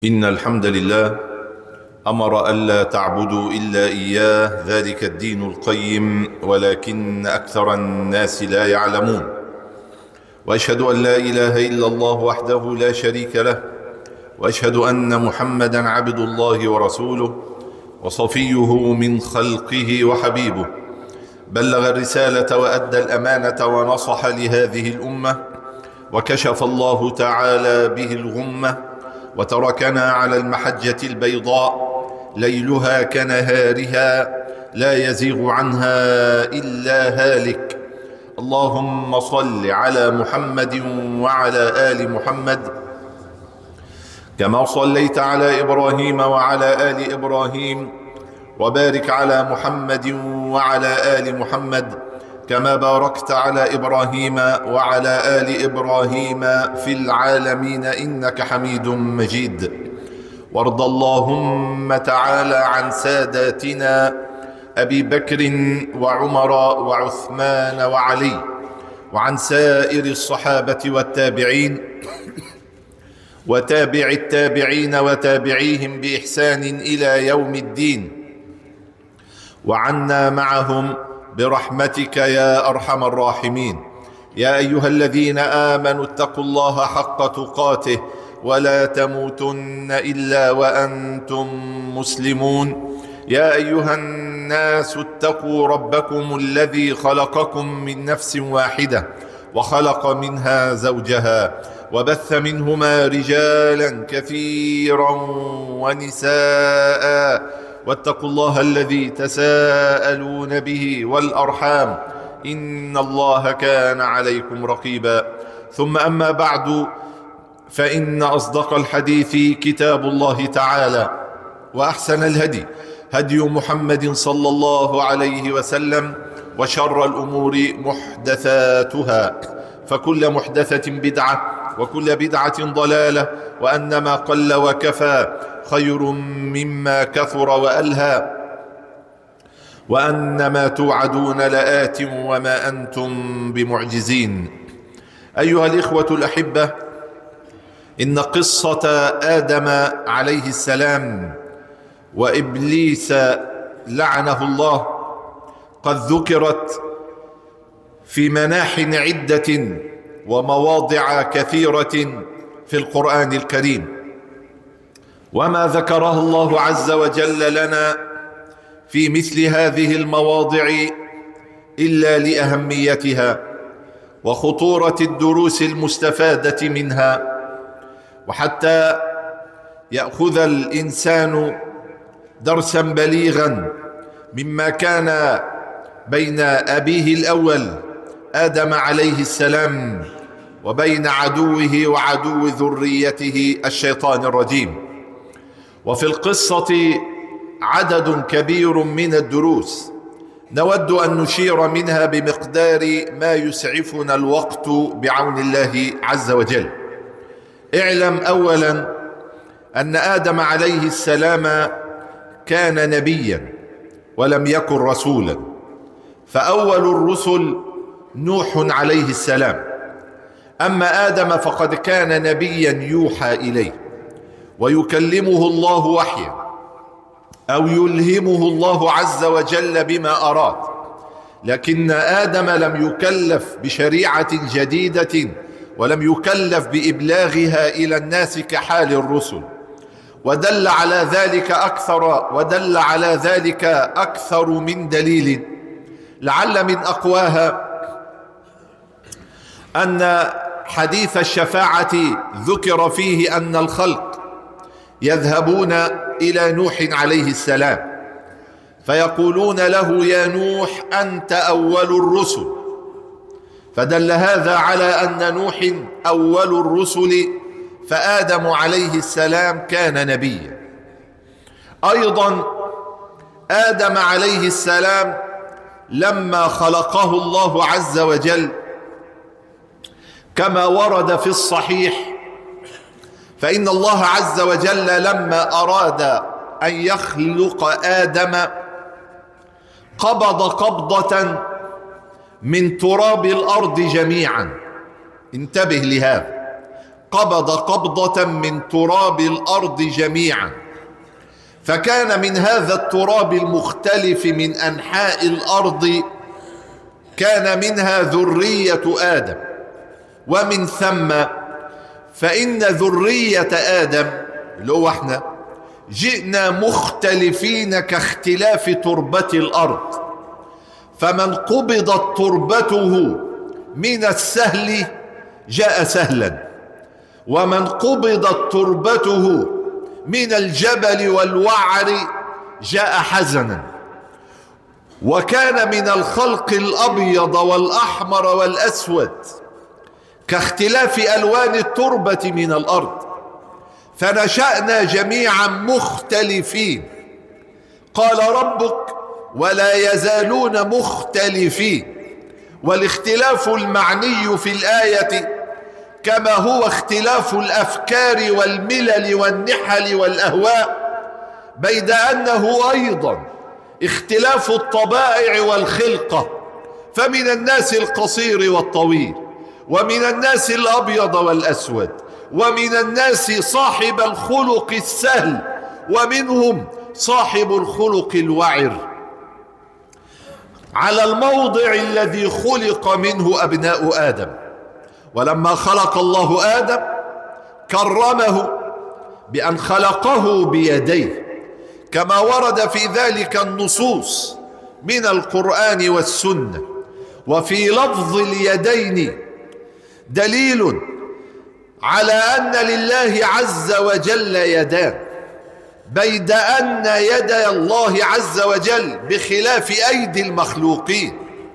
إن الحمد لله أمر ألا تعبدوا إلا إياه، ذلك الدين القيم، ولكن أكثر الناس لا يعلمون. وأشهد أن لا إله إلا الله وحده لا شريك له، وأشهد أن محمدا عبد الله ورسوله وصفيه من خلقه وحبيبه، بلغ الرسالة وأدى الأمانة ونصح لهذه الأمة، وكشف الله تعالى به الغمة، وتركنا على المحجة البيضاء ليلها كنهارها لا يزيغ عنها إلا هالك. اللهم صل على محمد وعلى آل محمد كما صليت على إبراهيم وعلى آل إبراهيم، وبارك على محمد وعلى آل محمد كما باركت على إبراهيم وعلى آل إبراهيم في العالمين إنك حميد مجيد. وارض اللهم تعالى عن ساداتنا أبي بكر وعمر وعثمان وعلي، وعن سائر الصحابة والتابعين وتابع التابعين وتابعيهم بإحسان إلى يوم الدين، وعنا معهم برحمتك يا أرحم الراحمين. يا أيها الذين آمنوا اتقوا الله حق تقاته ولا تموتن إلا وأنتم مسلمون. يا أيها الناس اتقوا ربكم الذي خلقكم من نفس واحدة وخلق منها زوجها وبث منهما رجالا كثيرا ونساء، واتقوا الله الذي تساءلون به والأرحام إن الله كان عليكم رقيبا. ثم أما بعد، فإن أصدق الحديث كتاب الله تعالى، وأحسن الهدي هدي محمد صلى الله عليه وسلم، وشر الأمور محدثاتها، فكل محدثة بدعة، وكل بدعة ضلالة، وأنما قل وكفى خير مما كثر وألهى، وأنما توعدون لآت وما أنتم بمعجزين. أيها الإخوة الأحبة، إن قصة آدم عليه السلام وإبليس لعنه الله قد ذكرت في مناح عدة ومواضع كثيرة في القرآن الكريم، وما ذكره الله عز وجل لنا في مثل هذه المواضع إلا لأهميتها وخطورة الدروس المستفادة منها، وحتى يأخذ الإنسان درسا بليغا مما كان بين أبيه الأول آدم عليه السلام وبين عدوه وعدو ذريته الشيطان الرجيم. وفي القصة عدد كبير من الدروس نود أن نشير منها بمقدار ما يسعفنا الوقت بعون الله عز وجل. اعلم أولا أن آدم عليه السلام كان نبيا ولم يكن رسولا، فأول الرسل نوح عليه السلام. أما آدم فقد كان نبيا يوحى إليه ويكلمه الله وحيا، أو يلهمه الله عز وجل بما أراد، لكن آدم لم يكلف بشريعة جديدة ولم يكلف بإبلاغها إلى الناس كحال الرسل. ودل على ذلك أكثر من دليل، لعل من أقواها أن حديث الشفاعة ذكر فيه أن الخلق يذهبون إلى نوح عليه السلام فيقولون له: يا نوح أنت أول الرسل، فدل هذا على أن نوح أول الرسل، فآدم عليه السلام كان نبيا. أيضا آدم عليه السلام لما خلقه الله عز وجل كما ورد في الصحيح، فإن الله عز وجل لما أراد أن يخلق آدم قبض قبضة من تراب الأرض جميعا. انتبه لهذا، قبض قبضة من تراب الأرض جميعا، فكان من هذا التراب المختلف من أنحاء الأرض كان منها ذرية آدم، ومن ثم فإن ذرية آدم اللي هو احنا جئنا مختلفين كاختلاف تربة الأرض، فمن قبضت تربته من السهل جاء سهلا، ومن قبضت تربته من الجبل والوعر جاء حزنا. وكان من الخلق الأبيض والأحمر والأسود كاختلاف ألوان التربة من الأرض، فنشأنا جميعا مختلفين. قال ربك ولا يزالون مختلفين. والاختلاف المعني في الآية كما هو اختلاف الأفكار والملل والنحل والأهواء، بيد أنه أيضا اختلاف الطبائع والخلقة، فمن الناس القصير والطويل، ومن الناس الأبيض والأسود، ومن الناس صاحب الخلق السهل، ومنهم صاحب الخلق الوعر، على الموضع الذي خلق منه أبناء آدم. ولما خلق الله آدم كرمه بأن خلقه بيديه، كما ورد في ذلك النصوص من القرآن والسنة. وفي لفظ اليدين دليل على أن لله عز وجل يدان، بيد أن يدي الله عز وجل بخلاف أيدي المخلوقين.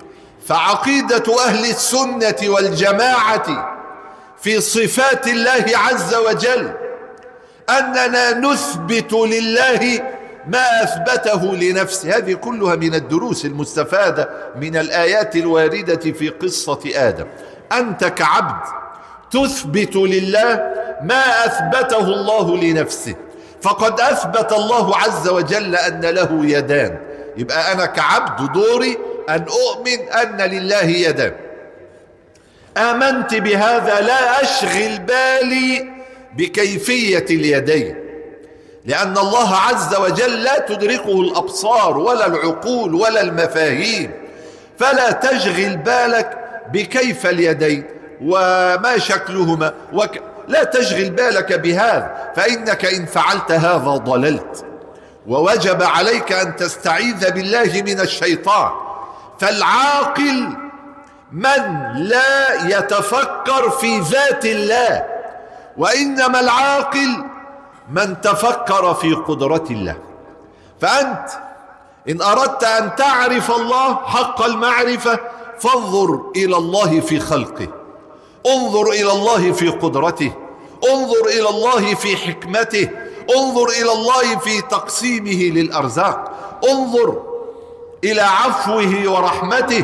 فعقيدة أهل السنة والجماعة في صفات الله عز وجل أننا نثبت لله ما أثبته لنفسه. هذه كلها من الدروس المستفادة من الآيات الواردة في قصة آدم. أنت كعبد تثبت لله ما أثبته الله لنفسه، فقد أثبت الله عز وجل أن له يدان، يبقى أنا كعبد دوري أن أؤمن أن لله يدان. آمنت بهذا لا أشغل بالي بكيفية اليدين، لأن الله عز وجل لا تدركه الأبصار ولا العقول ولا المفاهيم، فلا تشغل بالك بكيف اليدين وما شكلهما لا تشغل بالك بهذا، فإنك إن فعلت هذا ضللت. ووجب عليك أن تستعيذ بالله من الشيطان. فالعاقل من لا يتفكر في ذات الله، وإنما العاقل من تفكر في قدرة الله. فأنت إن أردت أن تعرف الله حق المعرفة فانظر إلى الله في خلقه، انظر إلى الله في قدرته، انظر إلى الله في حكمته، انظر إلى الله في تقسيمه للأرزاق، انظر إلى عفوه ورحمته.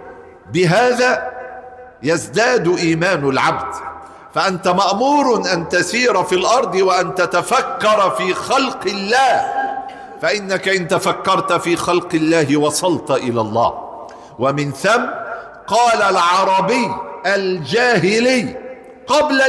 بهذا يزداد إيمان العبد. فأنت مأمور أن تسير في الأرض وأن تتفكر في خلق الله، فإنك إن تفكرت في خلق الله وصلت إلى الله. ومن ثم قال العربي الجاهلي قبل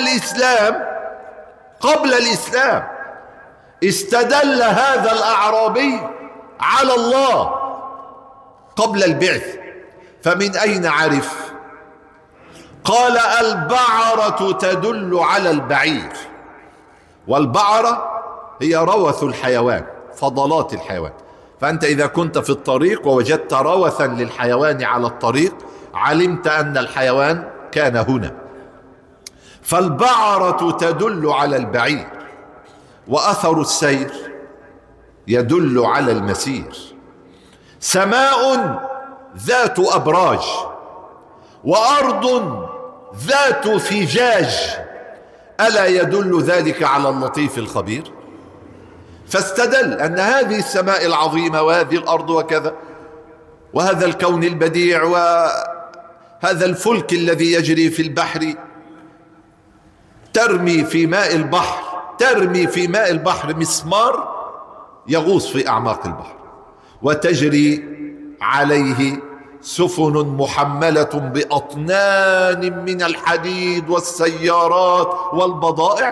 الإسلام استدل هذا الأعرابي على الله قبل البعث. فمن أين عرف؟ قال البعرة تدل على البعير، والبعرة هي روث الحيوان، فضلات الحيوان. فأنت إذا كنت في الطريق ووجدت روثا للحيوان على الطريق علمت أن الحيوان كان هنا. فالبعرة تدل على البعير، وأثر السير يدل على المسير. سماء ذات أبراج، وأرض ذات فجاج، ألا يدل ذلك على اللطيف الخبير؟ فاستدل أن هذه السماء العظيمة وهذه الأرض وكذا، وهذا الكون البديع وهذا الفلك الذي يجري في البحر، ترمي في ماء البحر مسمار يغوص في أعماق البحر، وتجري عليه سفن محملة بأطنان من الحديد والسيارات والبضائع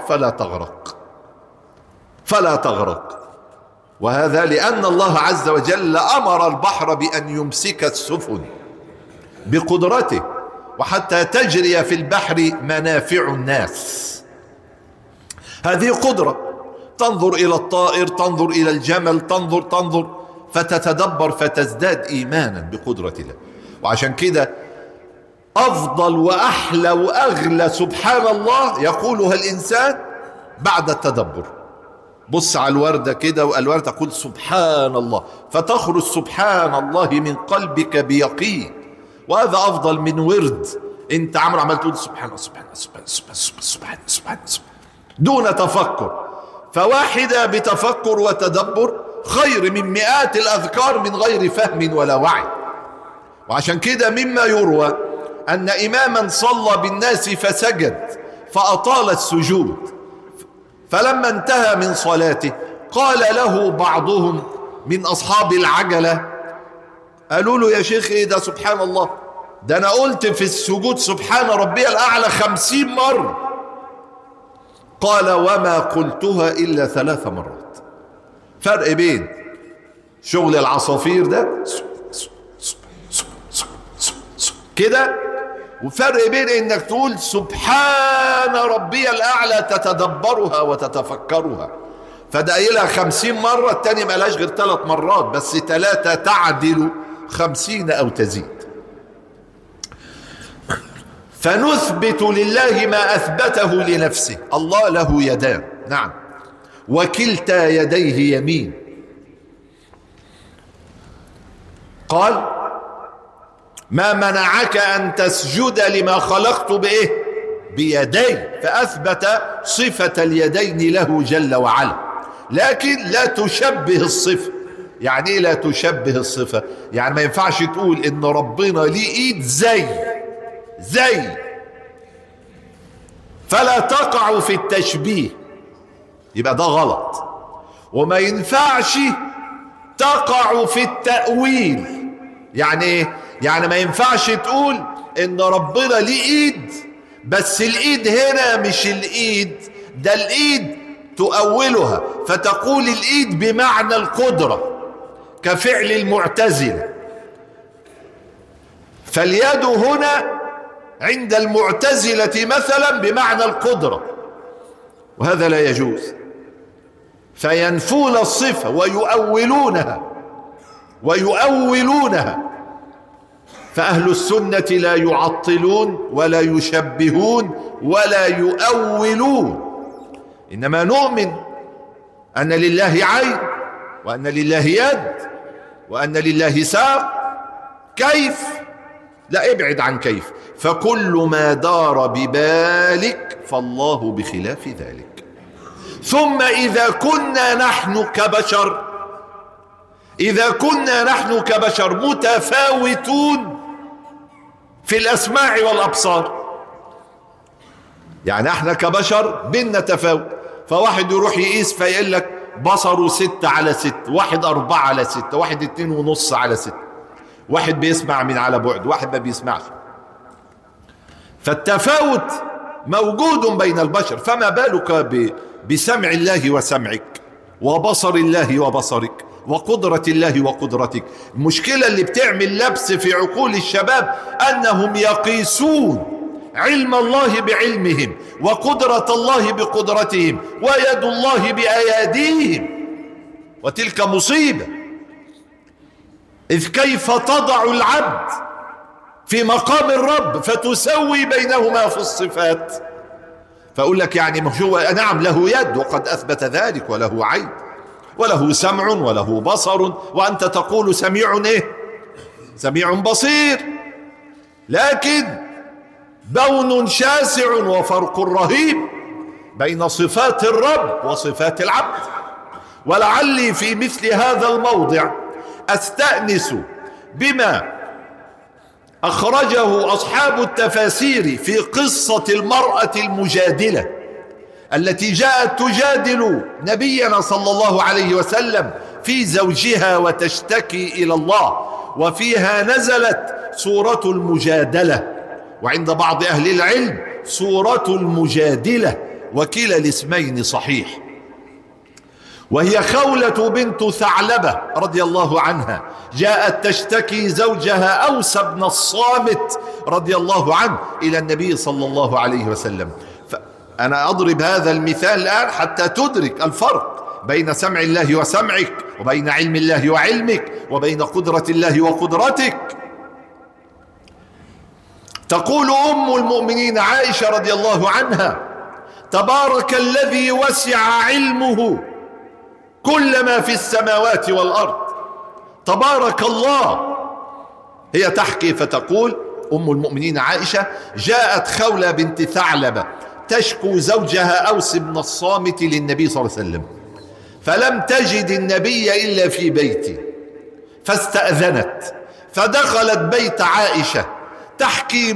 فلا تغرق. وهذا لأن الله عز وجل أمر البحر بأن يمسك السفن بقدرته، وحتى تجري في البحر منافع الناس. هذه قدرة، تنظر إلى الطائر، تنظر إلى الجمل، تنظر فتتدبر فتزداد إيمانا بقدرة الله. وعشان كده أفضل وأحلى وأغلى سبحان الله يقولها الإنسان بعد التدبر. بص على الوردة كده، والوردة تقول سبحان الله، فتخرج سبحان الله من قلبك بيقين. وهذا أفضل من ورد أنت عمال تقول سبحان الله سبحان الله سبحان الله سبحان الله سبحان الله دون تفكر. فواحدة بتفكر وتدبر خير من مئات الأذكار من غير فهم ولا وعي. وعشان كده مما يروى أن إماما صلى بالناس فسجد فأطال السجود، فلما انتهى من صلاته قال له بعضهم من أصحاب العجلة، قالوا له يا شيخ ايه ده سبحان الله، ده أنا قلت في السجود سبحان ربي الأعلى 50 مرة. قال وما قلتها إلا 3 مرات. فرق بين شغل العصافير ده كده، وفرق بين انك تقول سبحان ربي الأعلى تتدبرها وتتفكرها. فده قايلها 50 مرة، التاني ما لهاش غير 3 مرات، بس 3 تعدل 50 أو تزيد. فنثبت لله ما أثبته لنفسه. الله له يدان، نعم، وكلتا يديه يمين. قال ما منعك أن تسجد لما خلقت بإيه؟ بيدي. فأثبت صفة اليدين له جل وعلا، لكن لا تشبه الصفة. يعني إيه لا تشبه الصفة؟ يعني ما ينفعش تقول إن ربنا ليه إيد زي، فلا تقع في التشبيه، يبقى ده غلط. وما ينفعش تقع في التأويل. يعني ايه؟ يعني ما ينفعش تقول ان ربنا ليه ايد، بس الايد هنا مش الايد ده، الايد تؤولها فتقول الايد بمعنى القدرة كفعل المعتزلة. فاليد هنا عند المعتزلة مثلا بمعنى القدرة، وهذا لا يجوز. فينفون الصفة ويؤولونها. فأهل السنة لا يعطلون ولا يشبهون ولا يؤولون، إنما نؤمن أن لله عين، وأن لله يد، وأن لله ساق. كيف؟ لا، ابعد عن كيف. فكل ما دار ببالك فالله بخلاف ذلك. ثم إذا كنا نحن كبشر متفاوتون في الأسماع والأبصار، يعني احنا كبشر بيننا تفاوت. فواحد يروح يقيس فيقول لك بصره 6/6، واحد 4/6، واحد 2.5/6، واحد بيسمع من على بعد، واحد ما بيسمعش. فالتفاوت موجود بين البشر، فما بالك بسمع الله وسمعك، وبصر الله وبصرك، وقدرة الله وقدرتك. المشكلة اللي بتعمل لبس في عقول الشباب أنهم يقيسون علم الله بعلمهم، وقدرة الله بقدرتهم، ويد الله بأياديهم، وتلك مصيبة. إذ كيف تضع العبد في مقام الرب فتسوي بينهما في الصفات؟ فأقول لك يعني مش هو نعم له يد وقد أثبت ذلك، وله عين، وله سمع، وله بصر، وأنت تقول سميع إيه؟ سميع بصير. لكن بون شاسع وفرق رهيب بين صفات الرب وصفات العبد. ولعلي في مثل هذا الموضع أستأنس بما أخرجه أصحاب التفاسير في قصة المرأة المجادلة التي جاءت تجادل نبينا صلى الله عليه وسلم في زوجها وتشتكي إلى الله، وفيها نزلت سورة المجادلة، وعند بعض أهل العلم سورة المجادلة، وكلا الاسمين صحيح. وهي خولة بنت ثعلبة رضي الله عنها، جاءت تشتكي زوجها أوس بن الصامت رضي الله عنه إلى النبي صلى الله عليه وسلم. أنا أضرب هذا المثال الآن حتى تدرك الفرق بين سمع الله وسمعك، وبين علم الله وعلمك، وبين قدرة الله وقدرتك. تقول أم المؤمنين عائشة رضي الله عنها: تبارك الذي وسع علمه كل ما في السماوات والأرض، تبارك الله. هي تحكي فتقول أم المؤمنين عائشة: جاءت خولة بنت ثعلبة تشكو زوجها أوس بن الصامت للنبي صلى الله عليه وسلم، فلم تجد النبي إلا في بيته، فاستأذنت فدخلت بيت عائشة تحكي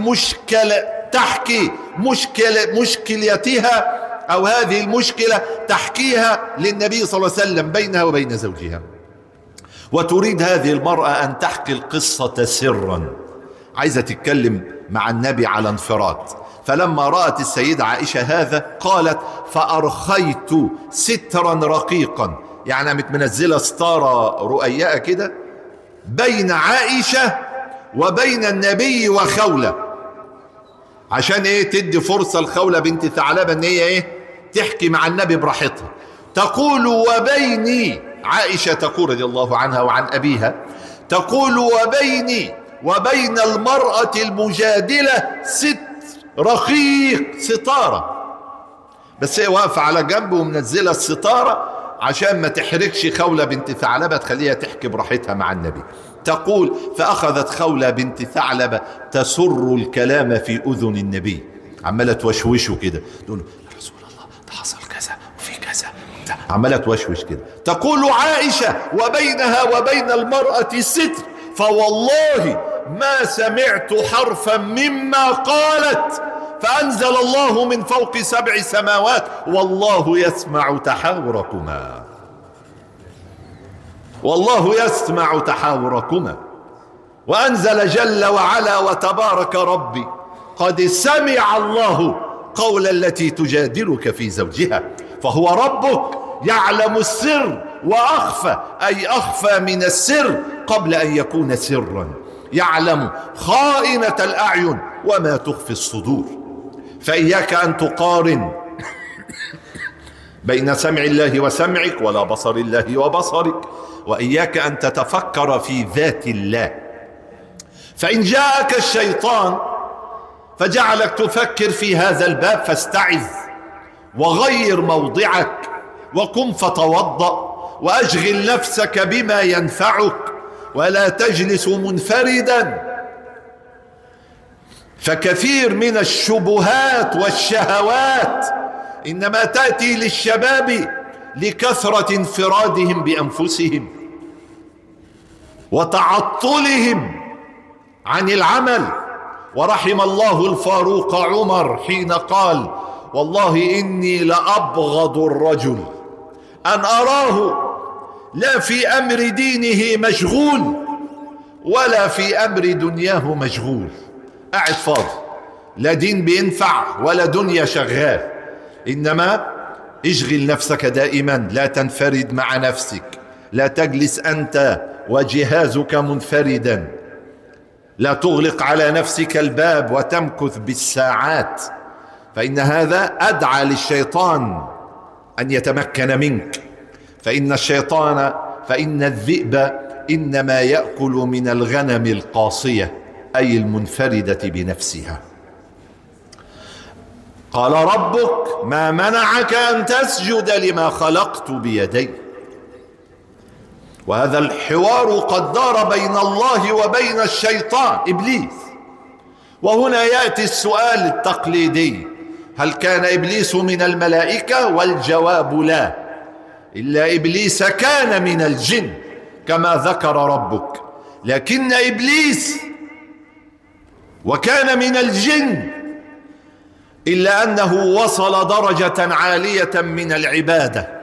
مشكلتها، أو هذه المشكلة تحكيها للنبي صلى الله عليه وسلم بينها وبين زوجها. وتريد هذه المرأة أن تحكي القصة سرا، عايزة تتكلم مع النبي على انفراد. فلما رأت السيدة عائشة هذا قالت: فأرخيت سترا رقيقا، يعني قامت منزلة ستارة رؤيئة كده بين عائشة وبين النبي وخولة، عشان ايه؟ تدي فرصة لخولة بنت ثعلبة ان هي ايه؟ تحكي مع النبي براحتها. تقول: وبيني، عائشة تقول رضي الله عنها وعن أبيها، تقول: وبيني وبين المرأة المجادلة ستر رقيق، ستارة، بس هي واقفة على جنب ومنزلة الستارة عشان ما تحركش خولة بنت ثعلبة، تخليها تحكي براحتها مع النبي. تقول: فأخذت خولة بنت ثعلبة تسر الكلام في أذن النبي، عمالة توشوشه كده، تقول له: يا رسول الله ده حصل كذا وفي كذا، عمالة توشوش كده. تقول عائشة: وبينها وبين المرأة ستر، فوالله ما سمعت حرفا مما قالت، فأنزل الله من فوق 7 سماوات: والله يسمع تحاوركما، والله يسمع تحاوركما. وأنزل جل وعلا: وتبارك ربي قد سمع الله قول التي تجادلك في زوجها. فهو ربك يعلم السر وأخفى، أي أخفى من السر قبل أن يكون سرا، يعلم خائنة الأعين وما تخفي الصدور. فإياك أن تقارن بين سمع الله وسمعك ولا بصر الله وبصرك، وإياك أن تتفكر في ذات الله. فإن جاءك الشيطان فجعلك تفكر في هذا الباب فاستعذ، وغير موضعك، وقم فتوضأ، وأشغل نفسك بما ينفعك، ولا تجلس منفردا. فكثير من الشبهات والشهوات إنما تأتي للشباب لكثرة انفرادهم بأنفسهم وتعطلهم عن العمل. ورحم الله الفاروق عمر حين قال: والله إني لأبغض الرجل أن أراه لا في أمر دينه مشغول ولا في أمر دنياه مشغول، قاعد فاضي، لا دين بينفع ولا دنيا شغال. إنما اشغل نفسك دائما، لا تنفرد مع نفسك، لا تجلس أنت وجهازك منفردا، لا تغلق على نفسك الباب وتمكث بالساعات، فإن هذا أدعى للشيطان أن يتمكن منك. فإن الذئب إنما يأكل من الغنم القاصية، أي المنفردة بنفسها. قال ربك: ما منعك أن تسجد لما خلقت بيدي. وهذا الحوار قد دار بين الله وبين الشيطان إبليس. وهنا يأتي السؤال التقليدي: هل كان إبليس من الملائكة؟ والجواب لا، إلا إبليس كان من الجن كما ذكر ربك. لكن إبليس وكان من الجن، إلا أنه وصل درجة عالية من العبادة،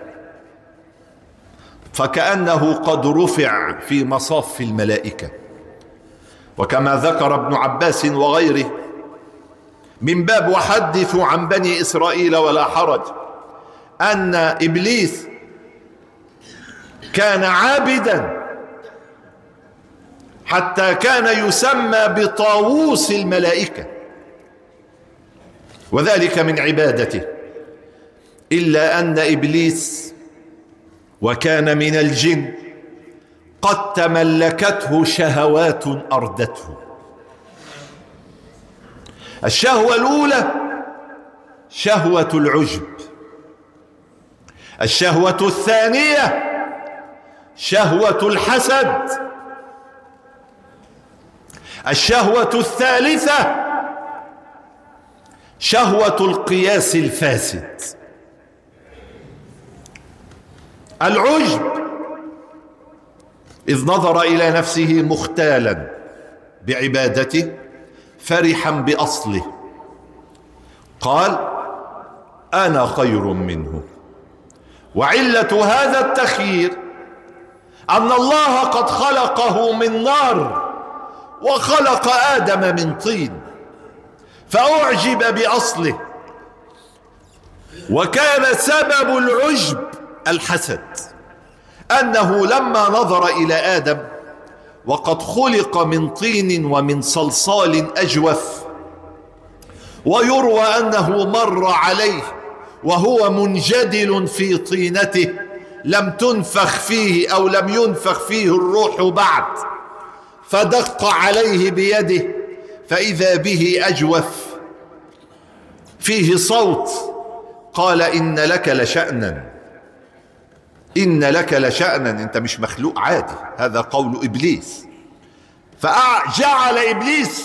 فكأنه قد رفع في مصاف الملائكة. وكما ذكر ابن عباس وغيره من باب وحدثوا عن بني إسرائيل ولا حرج، أن إبليس كان عابدا حتى كان يسمى بطاووس الملائكة، وذلك من عبادته. إلا أن إبليس وكان من الجن قد تملكته شهوات أردته. الشهوة الأولى شهوة العجب، الشهوة الثانية شهوة الحسد، الشهوة الثالثة شهوة القياس الفاسد. العجب إذ نظر إلى نفسه مختالا بعبادته فرحا بأصله، قال أنا خير منه. وعلة هذا التخيير أن الله قد خلقه من نار وخلق آدم من طين، فأعجب بأصله، وكان سبب العجب الحسد، أنه لما نظر إلى آدم وقد خلق من طين ومن صلصال أجوف، ويروى أنه مر عليه وهو منجدل في طينته لم تنفخ فيه أو لم ينفخ فيه الروح بعد، فدق عليه بيده فإذا به أجوف فيه صوت، قال إن لك لشأنا، إن لك لشأنا، أنت مش مخلوق عادي. هذا قول إبليس. فجعل إبليس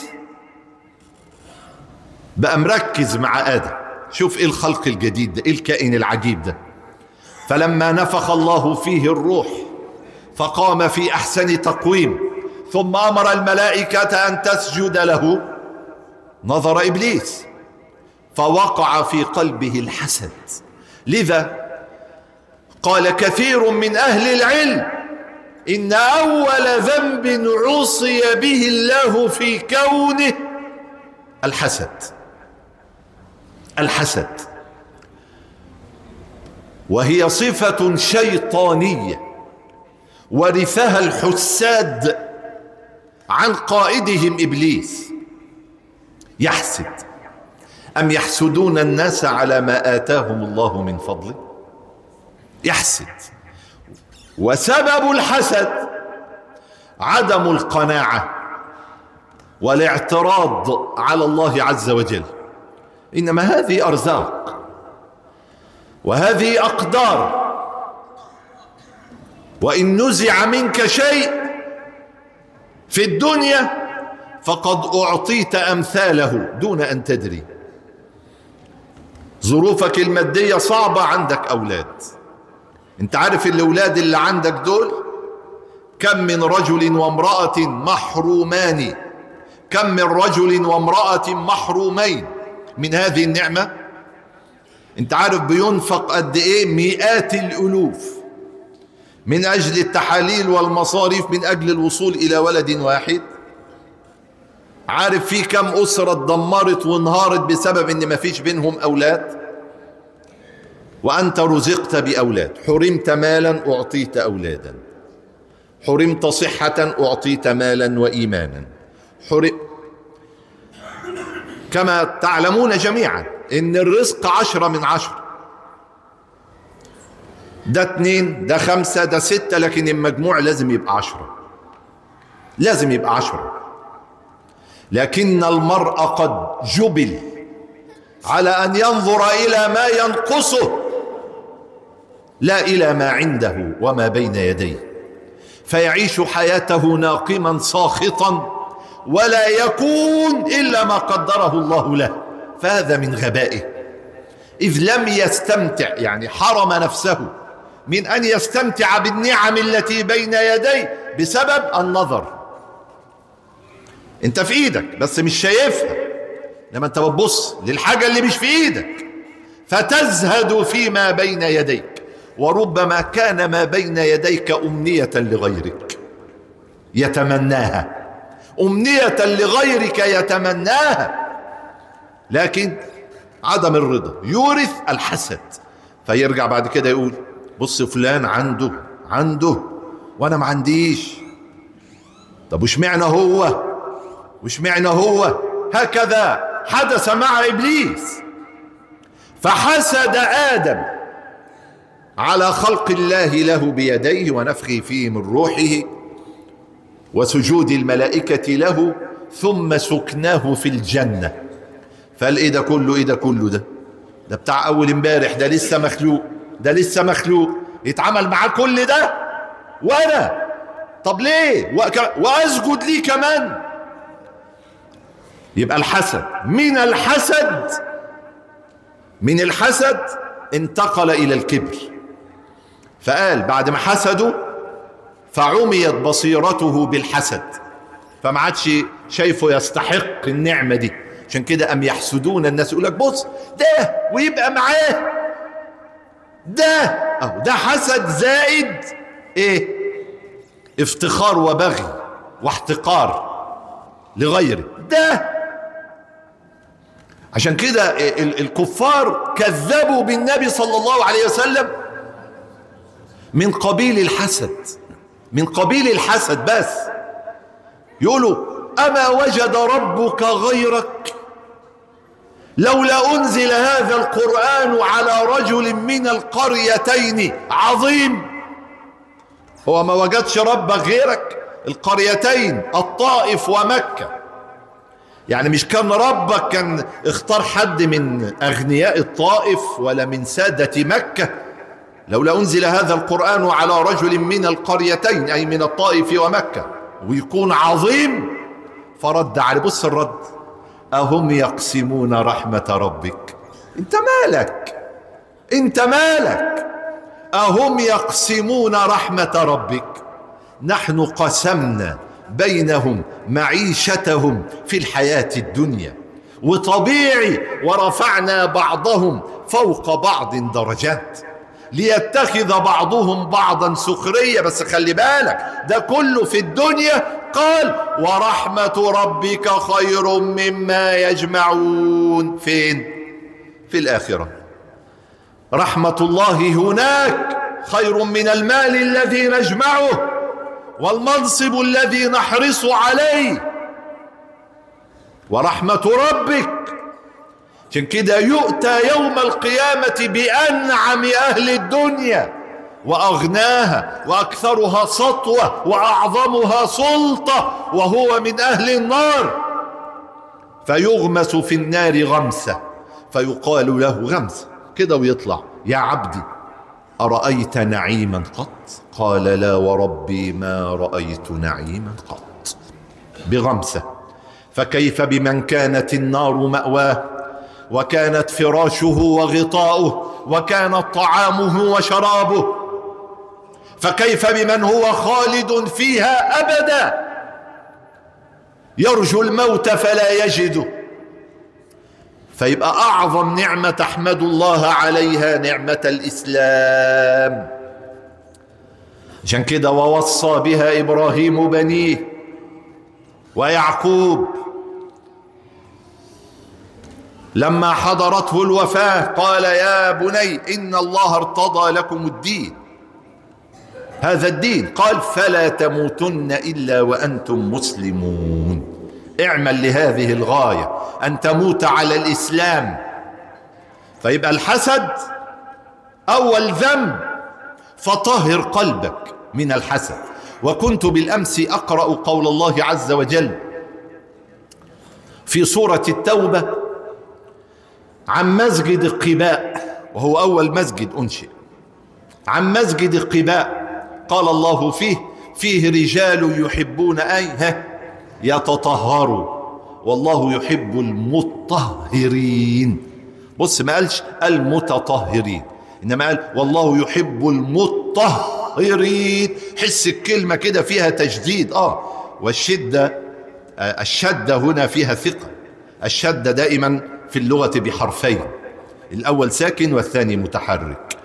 بقى مركز مع آدم، شوف إيه الخلق الجديد ده، إيه الكائن العجيب ده. فلما نفخ الله فيه الروح فقام في أحسن تقويم ثم أمر الملائكة أن تسجد له، نظر إبليس فوقع في قلبه الحسد. لذا قال كثير من أهل العلم إن أول ذنب عصي به الله في كونه الحسد. الحسد، وهي صفة شيطانية ورثها الحساد عن قائدهم إبليس. يحسد، أم يحسدون الناس على ما آتاهم الله من فضله؟ يحسد. وسبب الحسد عدم القناعة والاعتراض على الله عز وجل. إنما هذه أرزاق وهذه أقدار، وإن نزع منك شيء في الدنيا فقد أعطيت أمثاله دون أن تدري. ظروفك المادية صعبة، عندك أولاد، انت عارف الأولاد اللي عندك دول كم من رجل وامرأة محرومان، كم من رجل وامرأة محرومين من هذه النعمة. انت عارف بينفق قد ايه؟ مئات الألوف من أجل التحاليل والمصاريف من أجل الوصول إلى ولد واحد. عارف في كم أسرة اتدمرت وانهارت بسبب ان ما فيش بينهم أولاد؟ وأنت رزقت بأولاد، حرمت مالا أعطيت أولادا، حرمت صحة أعطيت مالا وإيمانا، كما تعلمون جميعا إن الرزق 10 من 10، ده 2 ده 5 ده 6، لكن المجموع لازم يبقى 10، لازم يبقى 10. لكن المرء قد جبل على أن ينظر إلى ما ينقصه لا إلى ما عنده وما بين يديه، فيعيش حياته ناقما ساخطا ولا يكون إلا ما قدره الله له. فهذا من غبائه، إذ لم يستمتع، يعني حرم نفسه من أن يستمتع بالنعم التي بين يديه بسبب النظر. انت في ايدك بس مش شايفها، لما انت بتبص للحاجة اللي مش في ايدك فتزهد فيما بين يديك، وربما كان ما بين يديك أمنية لغيرك يتمناها، أمنية لغيرك يتمناها، لكن عدم الرضا يورث الحسد. فيرجع بعد كده يقول بص فلان عنده وانا ما عنديش. طب وش معنى هو؟ هكذا حدث مع إبليس، فحسد آدم على خلق الله له بيديه ونفخه فيه من روحه وسجود الملائكة له ثم سكناه في الجنة. فقال ايه ده كله ده بتاع اول امبارح، ده لسه مخلوق يتعمل معاه كل ده وانا طب ليه واسجد ليه كمان؟ يبقى الحسد من الحسد انتقل الى الكبر. فقال بعد ما حسدوا فعميت بصيرته بالحسد، فما عادش شايفه يستحق النعمة دي. عشان كده أم يحسدون الناس، يقول لك بص ده ويبقى معاه ده حسد زائد ايه؟ افتخار وبغي واحتقار لغيره ده. عشان كده الكفار كذبوا بالنبي صلى الله عليه وسلم من قبيل الحسد بس. يقولوا أما وجد ربك غيرك؟ لولا أنزل هذا القرآن على رجل من القريتين عظيم. هو ما وجدش ربك غيرك؟ القريتين الطائف ومكة، يعني مش كان ربك كان اختار حد من أغنياء الطائف ولا من سادة مكة؟ لولا أنزل هذا القرآن على رجل من القريتين أي من الطائف ومكة ويكون عظيم. فرد عليه، بص الرد، أهم يقسمون رحمة ربك؟ انت مالك؟ أهم يقسمون رحمة ربك؟ نحن قسمنا بينهم معيشتهم في الحياة الدنيا، وطبيعي ورفعنا بعضهم فوق بعض درجات ليتخذ بعضهم بعضا سخرية. بس خلي بالك ده كله في الدنيا. قال ورحمة ربك خير مما يجمعون. فين؟ في الآخرة. رحمة الله هناك خير من المال الذي نجمعه والمنصب الذي نحرص عليه. ورحمة ربك، عشان كده يؤتى يوم القيامة بأنعم أهل الدنيا وأغناها وأكثرها سطوة وأعظمها سلطة، وهو من أهل النار فيغمس في النار غمسة، فيقال له غمسة كده ويطلع: يا عبدي أرأيت نعيما قط؟ قال لا وربي ما رأيت نعيما قط. بغمسة. فكيف بمن كانت النار مأواه وكانت فراشه وغطاؤه وكانت طعامه وشرابه، فكيف بمن هو خالد فيها أبدا يرجو الموت فلا يجده. فيبقى أعظم نعمة تحمد الله عليها نعمة الإسلام. عشان كده ووصى بها إبراهيم بنيه ويعقوب لما حضرته الوفاة، قال يا بني إن الله ارتضى لكم الدين، هذا الدين، قال فلا تموتن إلا وأنتم مسلمون. اعمل لهذه الغاية أن تموت على الإسلام. فيبقى الحسد أول ذنب، فطهر قلبك من الحسد. وكنت بالأمس أقرأ قول الله عز وجل في سورة التوبة عن مسجد قباء، وهو أول مسجد أنشئ، عن مسجد قباء. قال الله فيه رجال يحبون أن يتطهروا والله يحب المطهرين. بص ما قالش المتطهرين، إنما قال والله يحب المطهرين. حس الكلمة كده فيها تجديد. والشدة، الشدة هنا فيها ثقة. الشدة دائما في اللغة بحرفين، الأول ساكن والثاني متحرك.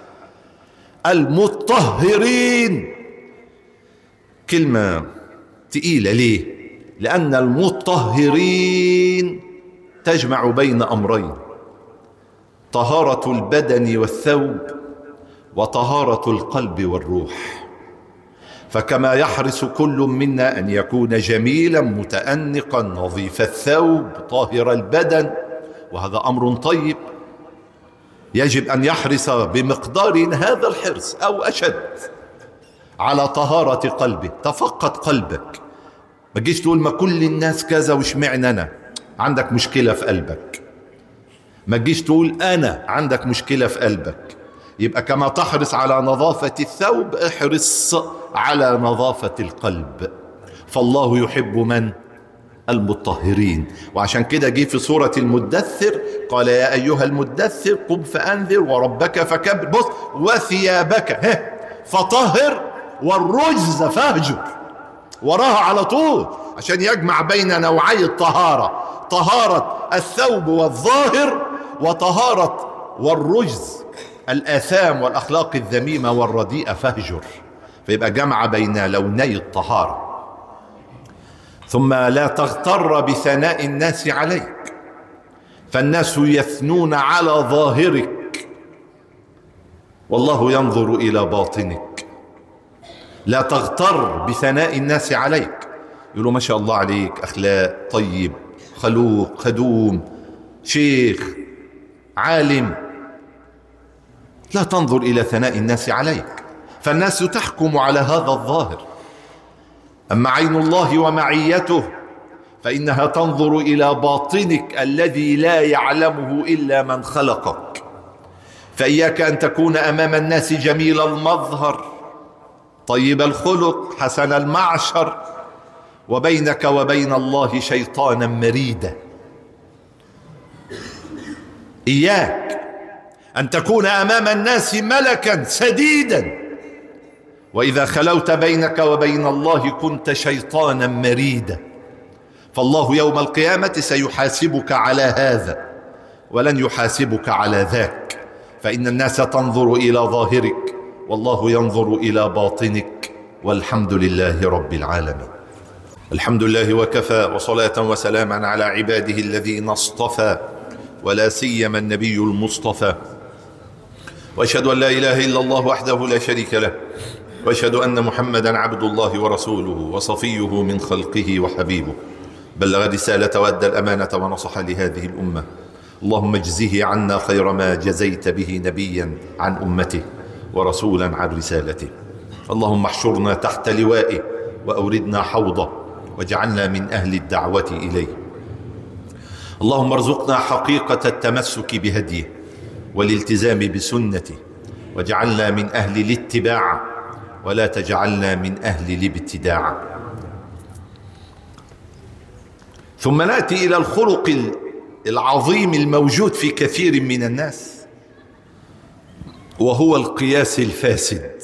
المطهرين كلمة تقيلة. ليه؟ لأن المطهرين تجمع بين أمرين: طهارة البدن والثوب، وطهارة القلب والروح. فكما يحرص كل منا أن يكون جميلا متأنقا نظيف الثوب طاهر البدن، وهذا أمر طيب، يجب أن يحرص بمقدار هذا الحرص أو أشد على طهارة قلبه. تفقد قلبك، ما تجيش تقول ما كل الناس كذا وش معنى أنا. عندك مشكلة في قلبك. ما تجيش تقول أنا، عندك مشكلة في قلبك. يبقى كما تحرص على نظافة الثوب احرص على نظافة القلب، فالله يحب من؟ المطهرين. وعشان كده جه في سورة المدثر قال يا أيها المدثر قم فأنذر وربك فكبر، بص، وثيابك فطهر والرجز فاهجر، وراها على طول، عشان يجمع بين نوعي الطهارة: طهارة الثوب والظاهر، وطهارة والرجز الآثام والأخلاق الذميمة والرديئة فاهجر. فيبقى جمع بين لوني الطهارة. ثم لا تغتر بثناء الناس عليك، فالناس يثنون على ظاهرك والله ينظر إلى باطنك. لا تغتر بثناء الناس عليك، يقولوا ما شاء الله عليك، أخلاق، طيب، خلوق، خدوم، شيخ، عالم. لا تنظر إلى ثناء الناس عليك، فالناس تحكم على هذا الظاهر. أما عين الله ومعيته فإنها تنظر إلى باطنك الذي لا يعلمه إلا من خلقك. فإياك أن تكون أمام الناس جميل المظهر طيب الخلق حسن المعشر، وبينك وبين الله شيطانا مريدا. إياك أن تكون أمام الناس ملكا سديدا، وإذا خلوت بينك وبين الله كنت شيطانا مريدا. فالله يوم القيامة سيحاسبك على هذا ولن يحاسبك على ذاك، فإن الناس تنظر إلى ظاهرك والله ينظر إلى باطنك. والحمد لله رب العالمين. الحمد لله وكفى، وصلاة وسلاما على عباده الذين اصطفى، ولا سيما النبي المصطفى. وأشهد أن لا إله إلا الله وحده لا شريك له، وأشهد أن محمدا عبد الله ورسوله وصفيه من خلقه وحبيبه، بلغ الرسالة وأدى الأمانة ونصح لهذه الأمة. اللهم اجزه عنا خير ما جزيت به نبيا عن أمته ورسولا عن رسالته. اللهم احشرنا تحت لوائه وأوردنا حوضه واجعلنا من أهل الدعوة إليه. اللهم ارزقنا حقيقة التمسك بهديه والالتزام بسنته، واجعلنا من أهل الاتباع ولا تجعلنا من أهل الابتداع. ثم نأتي إلى الخلق العظيم الموجود في كثير من الناس، وهو القياس الفاسد.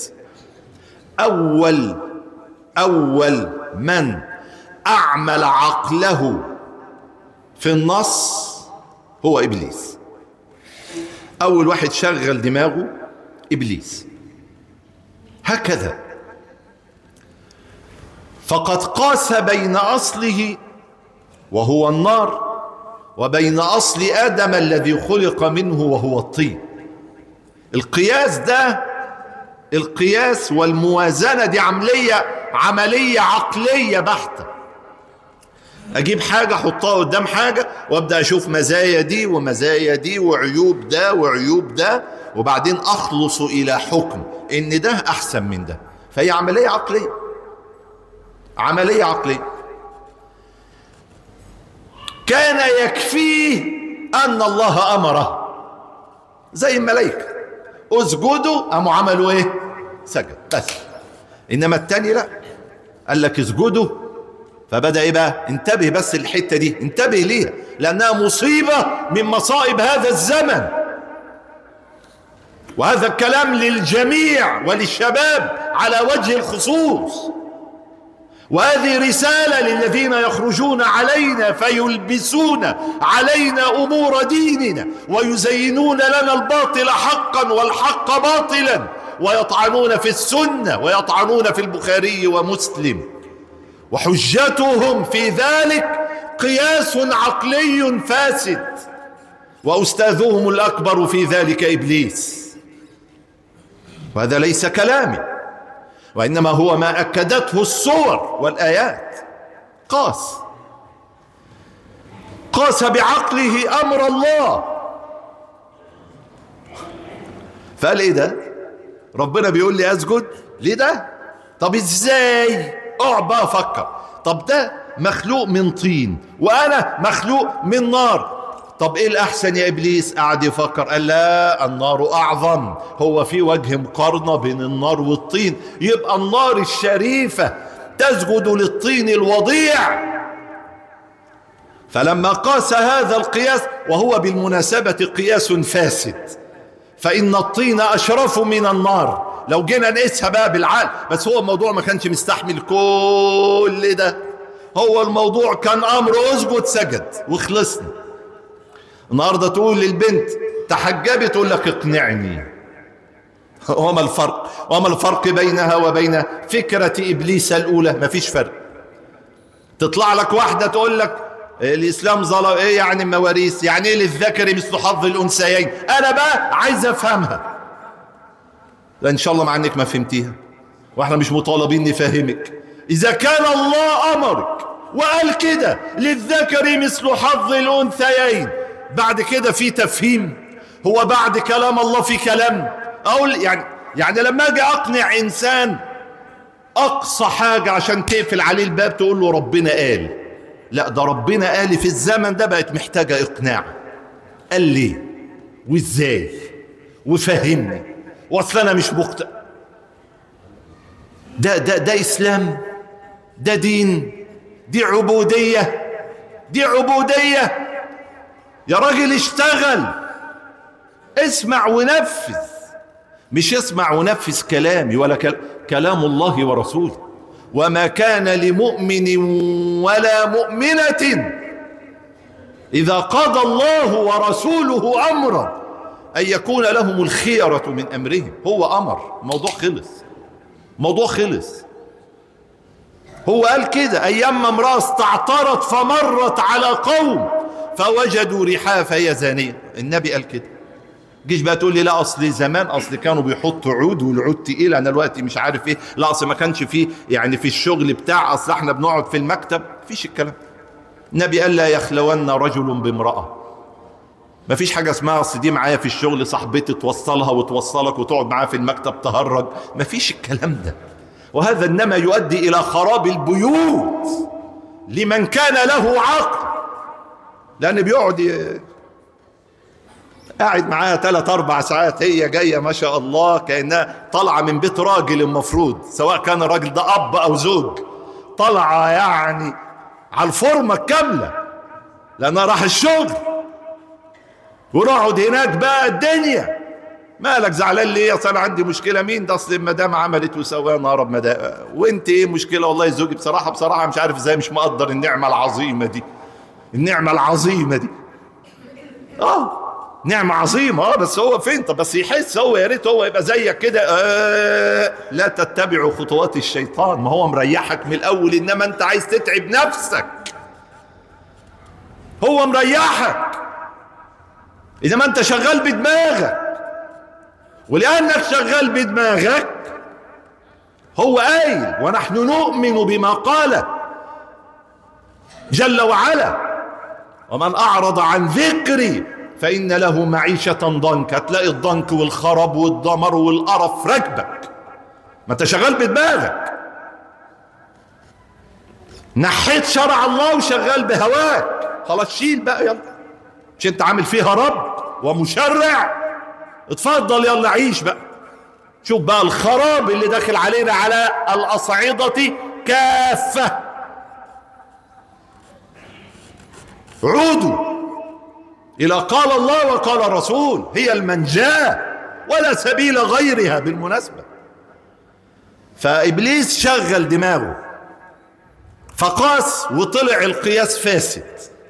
أول من أعمل عقله في النص هو إبليس. أول واحد شغل دماغه إبليس. هكذا فقد قاس بين أصله وهو النار وبين أصل آدم الذي خلق منه وهو الطين. القياس ده، القياس والموازنة دي عملية عقلية بحتة. أجيب حاجة أحطها قدام حاجة وأبدأ أشوف مزايا دي ومزايا دي وعيوب ده وعيوب ده، وبعدين أخلص إلى حكم إن ده أحسن من ده. فهي عملية عقلية، عملية عقلية. كان يكفيه أن الله أمره زي الملائكة اسجدوا، قاموا عملوا إيه؟ سجد بس. إنما التاني لا، قال لك اسجدوا، فبدأ إيه بقى؟ انتبه بس الحتة دي، انتبه ليها لأنها مصيبة من مصائب هذا الزمن. وهذا الكلام للجميع وللشباب على وجه الخصوص، وهذه رسالة للذين يخرجون علينا فيلبسون علينا أمور ديننا ويزينون لنا الباطل حقا والحق باطلا، ويطعنون في السنة ويطعنون في البخاري ومسلم وحجتهم في ذلك قياس عقلي فاسد، وأستاذهم الأكبر في ذلك إبليس. وهذا ليس كلامي، وإنما هو ما أكدته الصور والآيات. قاس بعقله أمر الله، فقال إيه ده؟ ربنا بيقول لي أسجد ليه ده؟ طب إزاي؟ اقعد بقى أفكر. طب ده مخلوق من طين وأنا مخلوق من نار، طب إيه الأحسن يا إبليس؟ قعد يفكر، قال لا، النار أعظم، هو في وجه مقارنة بين النار والطين؟ يبقى النار الشريفة تسجد للطين الوضيع. فلما قاس هذا القياس، وهو بالمناسبة قياس فاسد، فإن الطين أشرف من النار لو جينا نقيسها بقى بالعقل، بس هو الموضوع ما كانش مستحمل كل ده. هو الموضوع كان أمر أسجد، سجد وخلصنا. النهاردة تقول للبنت تحجبي، تقول لك اقنعني. وما الفرق بينها وبين فكرة إبليس الأولى؟ ما فيش فرق. تطلع لك واحدة تقول لك الإسلام ظلم، إيه يعني مواريث؟ يعني إيه للذكر مثل حظ الأنثيين؟ أنا بقى عايز أفهمها. لا إن شاء الله مع إنك ما فهمتيها، وإحنا مش مطالبين نفهمك. إذا كان الله أمرك وقال كده للذكر مثل حظ الأنثيين، بعد كده في تفهيم؟ هو بعد كلام الله في كلام؟ أقول يعني لما أجي أقنع إنسان، أقصى حاجة عشان تقفل عليه الباب تقول له ربنا قال. لا، ده ربنا قال في الزمن ده بقت محتاجة إقناع. قال ليه وإزاي وفهمني، وأصل أنا مش مقتنع. ده إسلام؟ ده دين؟ دي عبودية؟ يا راجل اشتغل، اسمع ونفذ. مش اسمع ونفذ كلامي ولا كلام الله ورسوله. وما كان لمؤمن ولا مؤمنة إذا قضى الله ورسوله أمرا أن يكون لهم الخيرة من أمرهم. هو أمر، موضوع خلص. هو قال كده: أيما امرأة استعطرت فمرت على قوم فوجدوا ريحها فهي زانية. النبي قال كده. جيش بقى تقول لي لا اصل زمان اصل كانوا بيحطوا عود والعود تقيل، انا دلوقتي مش عارف ايه، لا اصل ما كانش فيه يعني في الشغل بتاع، اصل احنا بنقعد في المكتب. مفيش الكلام. النبي قال لا يخلون رجل بامرأة. مفيش حاجة اسمها اصل دي معايا في الشغل صاحبتي توصلها وتوصلك وتقعد معاها في المكتب تهرج. مفيش الكلام ده. وهذا انما يؤدي الى خراب البيوت لمن كان له عقل، لان بيقعد قاعد معاها 3-4 ساعات، هي جاية ما شاء الله كأنها طالعة من بيت راجل، المفروض سواء كان الراجل ده أب أو زوج، طالعة يعني على الفورمة الكاملة لأنها راح الشغل. ونقعد هناك بقى الدنيا مالك زعلان ليه؟ أصل أنا عندي مشكلة. مين ده؟ أصل المدام عملت وسواه نهار بمدام. وأنت إيه مشكلة؟ والله زوجي بصراحة مش عارف إزاي مش مقدر النعمة العظيمة دي. نعمة عظيمة بس هو فين؟ طب بس يحس هو، يا ريت هو يبقى زيك كده. لا تتبعوا خطوات الشيطان، ما هو مريحك من الأول، إنما أنت عايز تتعب نفسك. هو مريحك إنما أنت شغال بدماغك، ولأنك شغال بدماغك هو قايل: ونحن نؤمن بما قال جل وعلا ومن أعرض عن ذكري فإن له معيشة ضنك. هتلاقي الضنك والخرب والدمر والقرف راكبك، ما انت شغال بدماغك. نحيت شرع الله وشغال بهواك، خلاص شيل بقى يلا. مش انت عامل فيها رب ومشرع؟ اتفضل يلا عيش بقى. شوف بقى الخراب اللي داخل علينا على الأصعدة كافة. عودوا إلى قال الله وقال الرسول، هي المنجاة ولا سبيل غيرها بالمناسبة. فإبليس شغل دماغه فقاس، وطلع القياس فاسد.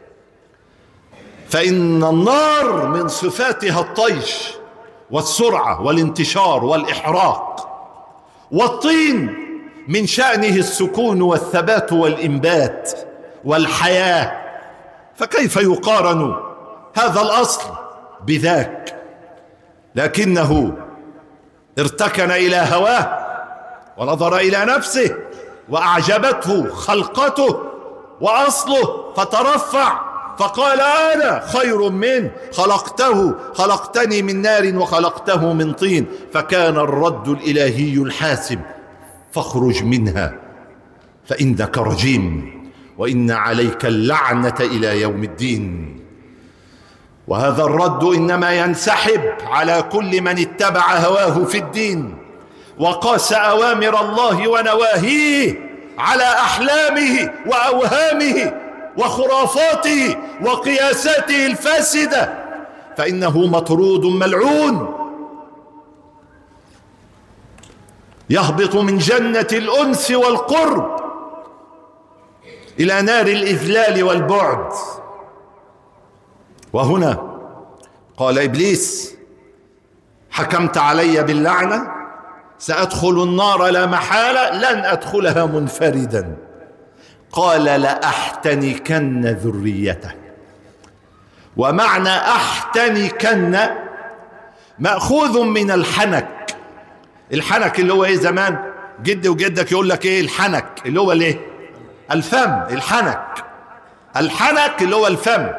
فإن النار من صفاتها الطيش والسرعة والانتشار والإحراق، والطين من شأنه السكون والثبات والإنبات والحياة، فكيف يقارن هذا الأصل بذاك؟ لكنه ارتكن إلى هواه ونظر إلى نفسه وأعجبته خلقته وأصله فترفع فقال أنا خير منه، خلقتني من نار وخلقته من طين. فكان الرد الإلهي الحاسم: فاخرج منها فإنك رجيم وإن عليك اللعنة إلى يوم الدين. وهذا الرد إنما ينسحب على كل من اتبع هواه في الدين وقاس أوامر الله ونواهيه على أحلامه وأوهامه وخرافاته وقياساته الفاسدة، فإنه مطرود ملعون، يهبط من جنة الأنس والقرب إلى نار الإذلال والبعد. وهنا قال إبليس: حكمت علي باللعنة، سأدخل النار لا محالة، لن أدخلها منفردا. قال: لأحتنكن ذريته. ومعنى أحتنكن مأخوذ من الحنك. الحنك اللي هو ايه؟ زمان جدي وجدك يقول لك ايه الحنك؟ اللي هو الايه؟ الفم. الحنك اللي هو الفم.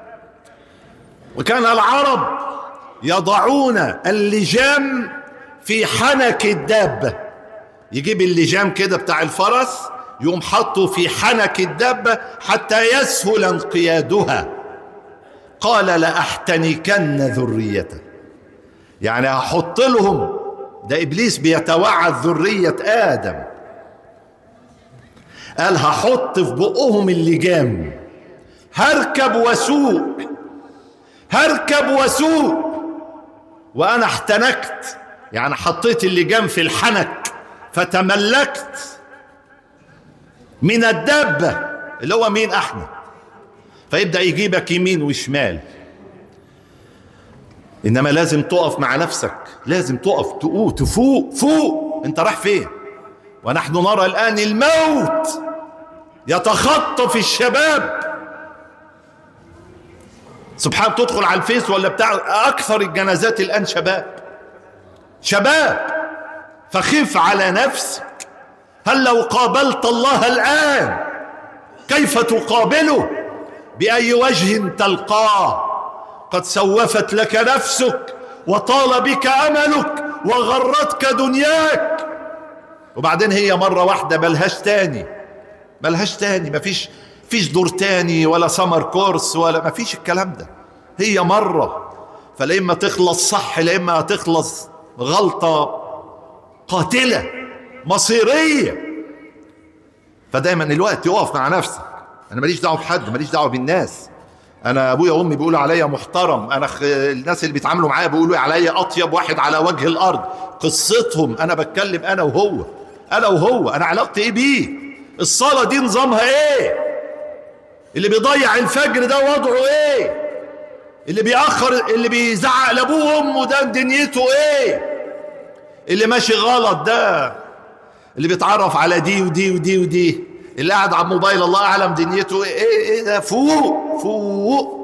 وكان العرب يضعون اللجام في حنك الدابة، يجيب اللجام كده بتاع الفرس يقوم حطه في حنك الدابة حتى يسهل انقيادها. قال: لأحتنكن ذريته، يعني هحط لهم، ده إبليس بيتوعد ذرية آدم، قال هحط في بقهم اللجام، هركب وسوق. وأنا احتنكت، يعني حطيت اللجام في الحنك فتملكت من الدابة اللي هو مين؟ احنا. فيبدأ يجيبك يمين وشمال. انما لازم تقف مع نفسك، لازم تقف تفوق. انت رايح فين؟ ونحن نرى الآن الموت يتخطف الشباب. سبحان، تدخل على الفيس ولا بتاع، اكثر الجنازات الآن شباب. فخف على نفسك. هل لو قابلت الله الآن كيف تقابله؟ بأي وجه تلقاه؟ قد سوفت لك نفسك وطال بك أملك وغرتك دنياك، وبعدين هي مرة واحدة، ملهاش تاني. مفيش دور تاني ولا سمر كورس ولا مفيش الكلام ده. هي مرة، فلا إما تخلص صح لا إما تخلص غلطة قاتلة مصيرية. فدايما الوقت يقف مع نفسك. انا ماليش دعوه بحد، ماليش دعوه بالناس. انا ابويا وامي بيقولوا عليا محترم، انا الناس اللي بيتعاملوا معايا بيقولوا عليا اطيب واحد على وجه الارض. قصتهم، انا بتكلم انا وهو. انا علاقتي ايه بيه؟ الصلاه دي نظامها ايه؟ اللي بيضيع الفجر ده وضعه ايه؟ اللي بيأخر، اللي بيزعق لابوه وامه ده دنيته ايه؟ اللي ماشي غلط ده، اللي بيتعرف على دي ودي ودي ودي، اللي قاعد على الموبايل الله اعلم دنيته ايه ده. فوق،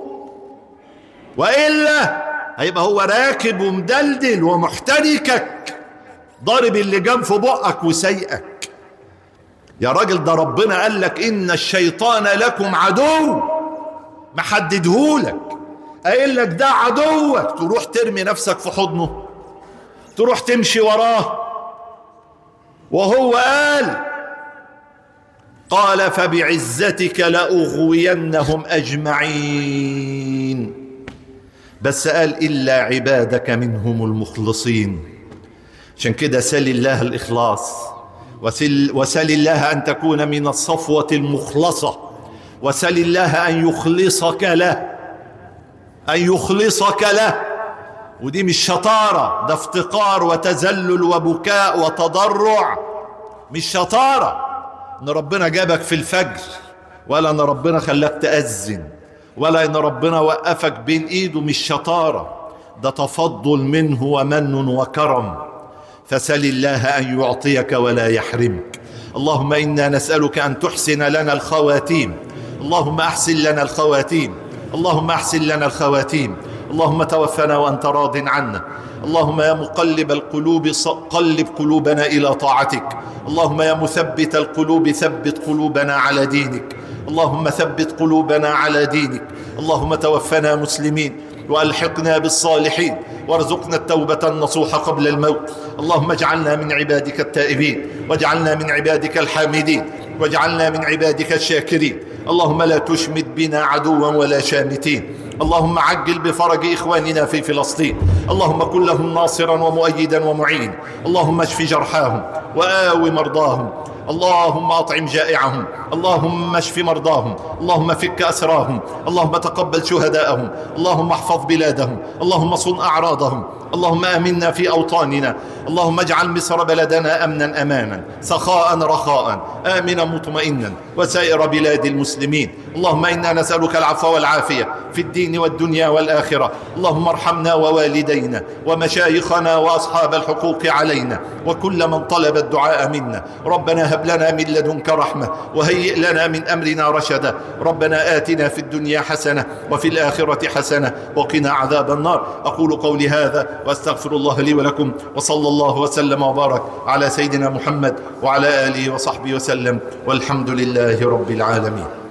والا هيبقى هو راكب ومدلدل ومحتركك، ضارب اللي جنب في بقك وسيئك. يا راجل، ده ربنا قال لك ان الشيطان لكم عدو، محددهولك، قايل لك ده عدوك، تروح ترمي نفسك في حضنه، تروح تمشي وراه. وهو قال فبعزتك لأغوينهم أجمعين، بس قال إلا عبادك منهم المخلصين. عشان كده سل الله الإخلاص، وسل الله أن تكون من الصفوة المخلصة، وسل الله أن يخلصك له. ودي مش شطارة، ده افتقار وتذلل وبكاء وتضرع. مش شطارة ان ربنا جابك في الفجر، ولا ان ربنا خلاك تأذن، ولا ان ربنا وقفك بين ايده. مش شطارة، ده تفضل منه ومن وكرم. فسل الله ان يعطيك ولا يحرمك، اللهم إنا نسألك أن تحسن لنا الخواتيم. اللهم أحسن لنا الخواتيم. اللهم أحسن لنا الخواتيم. اللهم توفنا وأنت راض عنا. اللهم يا مقلب القلوب قلب قلوبنا إلى طاعتك. اللهم يا مثبت القلوب ثبت قلوبنا على دينك. اللهم ثبت قلوبنا على دينك. اللهم توفنا مسلمين وألحقنا بالصالحين وارزقنا التوبة النصوح قبل الموت. اللهم اجعلنا من عبادك التائبين، واجعلنا من عبادك الحامدين، واجعلنا من عبادك الشاكرين. اللهم لا تشمت بنا عدوا ولا شامتين. اللهم عجل بفرج إخواننا في فلسطين. اللهم كن لهم ناصرا ومؤيدا ومعين. اللهم اشف جرحاهم وآو مرضاهم. اللهم أطعم جائعهم. اللهم اشف مرضاهم. اللهم فك أسراهم. اللهم تقبل شهداءهم. اللهم احفظ بلادهم. اللهم صن أعراضهم. اللهم آمنا في أوطاننا. اللهم اجعل مصر بلدنا أمنا أمانا سخاء رخاء آمنا مطمئنا وسائر بلاد المسلمين. اللهم إنا نسألك العفو والعافية في الدين والدنيا والآخرة. اللهم ارحمنا ووالدينا ومشايخنا وأصحاب الحقوق علينا وكل من طلب الدعاء منا. ربنا هب لنا من لدنك رحمة وهيئ لنا من أمرنا رشدا. ربنا آتنا في الدنيا حسنة وفي الآخرة حسنة وقنا عذاب النار. أقول قولي هذا وأستغفر الله لي ولكم، وصلى الله وسلم وبارك على سيدنا محمد وعلى آله وصحبه وسلم، والحمد لله رب العالمين.